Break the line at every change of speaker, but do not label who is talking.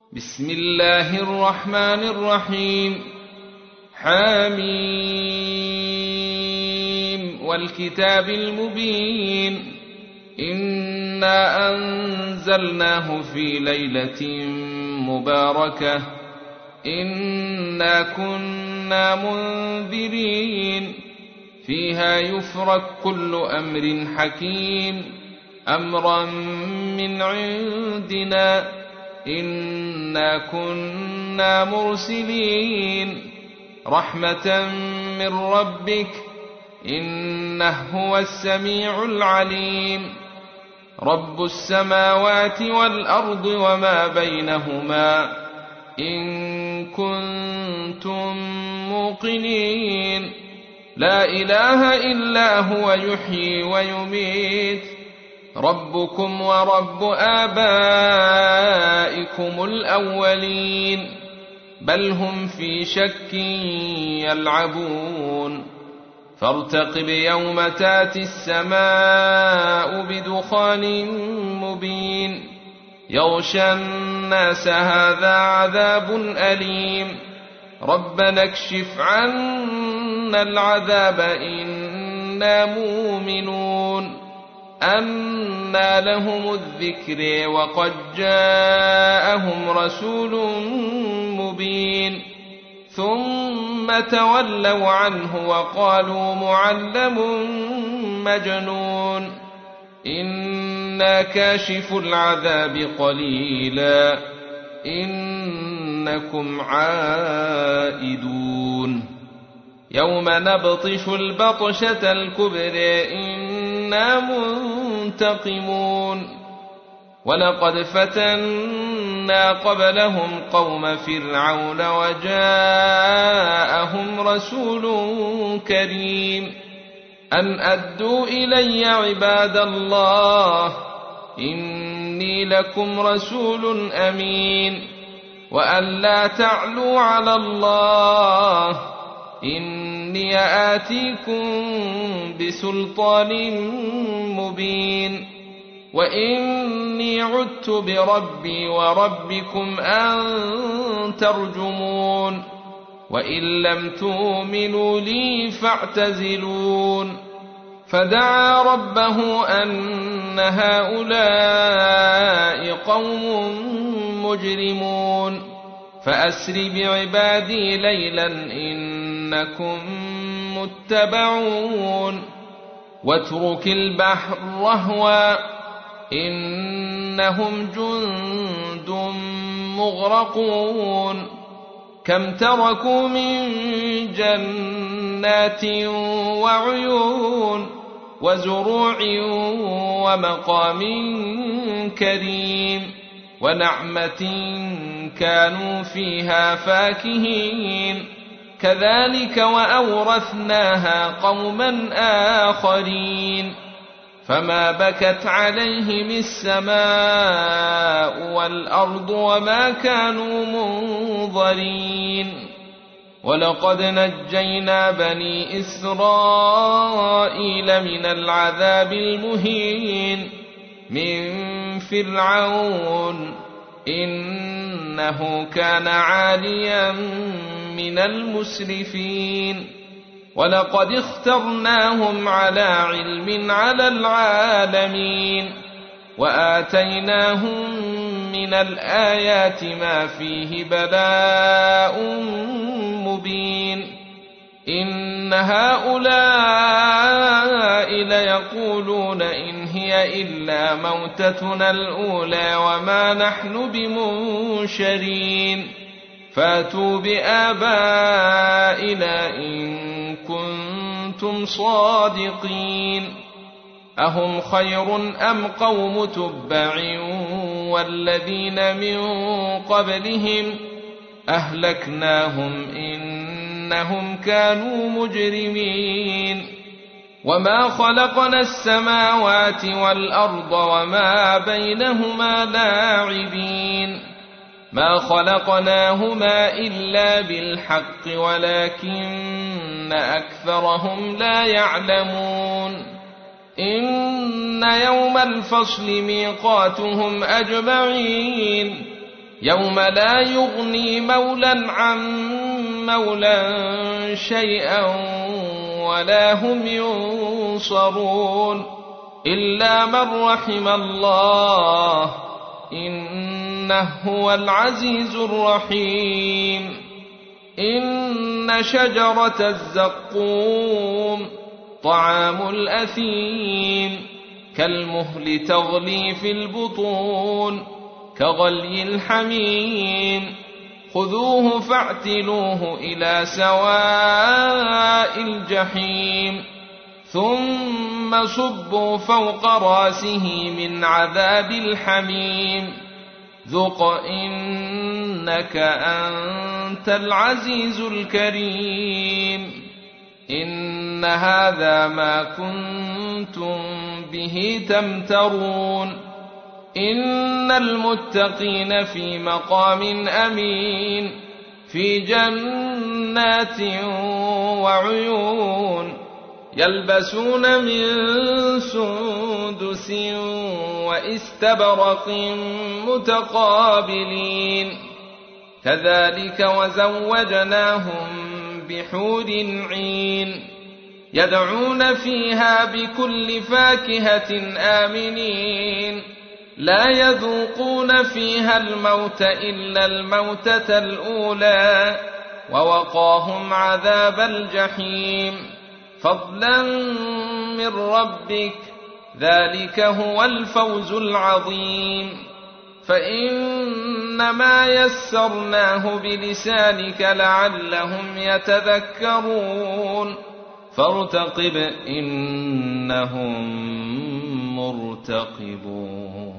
بسم الله الرحمن الرحيم. حميم والكتاب المبين. إنا أنزلناه في ليلة مباركة إنا كنا منذرين فيها يفرق كل أمر حكيم أمرا من عندنا إنا كنا مرسلين رحمة من ربك إنه هو السميع العليم. رب السماوات والأرض وما بينهما إن كنتم موقنين لا إله إلا هو يحيي ويميت ربكم ورب آبائكم الأولين بل هم في شك يلعبون. فارتقب يوم تاتي السماء بدخان مبين يغشى الناس هذا عذاب أليم ربنا اكشف عنا العذاب إنا مؤمنون. أنى لهم الذكر وقد جاءهم رسول مبين ثم تولوا عنه وقالوا معلم مجنون إنا كاشف العذاب قليلا إنكم عائدون. يوم نبطش البطشة الكبرى إنا منتقمون. ولقد فتنا قبلهم قوم فرعون وجاءهم رسول كريم أن أدوا إلي عباد الله إني لكم رسول أمين وأن لا تعلوا على الله إني آتيكم بسلطان مبين وإني عدت بربي وربكم أن ترجمون وإن لم تؤمنوا لي فاعتزلون. فدعا ربه أن هؤلاء قوم مجرمون فأسر بعبادي ليلا إنكم متبعون واترك البحر رهوا إنهم جند مغرقون كم تركوا من جنات وعيون وزروع ومقام كريم ونعمة كانوا فيها فاكهين كذلك وأورثناها قوما آخرين. فما بكت عليهم السماء والأرض وما كانوا منظرين. ولقد نجينا بني إسرائيل من العذاب المهين من فرعون إنه كان عاليا من المسرفين. ولقد اخترناهم على علم على العالمين وآتيناهم من الآيات ما فيه بلاء مبين. إن هؤلاء ليقولون إن هي إلا موتتنا الأولى وما نحن بمنشرين فاتوا بآبائنا إن كنتم صادقين. أهم خير أم قوم تبع والذين من قبلهم أهلكناهم إنهم كانوا مجرمين. وما خلقنا السماوات والأرض وما بينهما لاعبين ما خلقناهما إلا بالحق ولكن أكثرهم لا يعلمون. إن يوم الفصل ميقاتهم أجمعين يوم لا يغني مولى عن مولى شيئا ولا هم ينصرون إلا من رحم الله إنه هو العزيز الرحيم إن شجرة الزقوم طعام الأثيم كالمهل تغلي في البطون كغلي الحميم خذوه فاعتلوه إلى سواء الجحيم ثم صبوا فوق راسه من عذاب الحميم ذق إنك أنت العزيز الكريم إن هذا ما كنتم به تمترون إن المتقين في مقام أمين في جنات وعيون يلبسون من سندس واستبرق متقابلين كذلك وزوجناهم بحور عين يدعون فيها بكل فاكهة آمنين لا يذوقون فيها الموت إلا الموتة الأولى ووقاهم عذاب الجحيم فضلا من ربك ذلك هو الفوز العظيم فإنما يسرناه بلسانك لعلهم يتذكرون فارتقب إنهم مرتقبون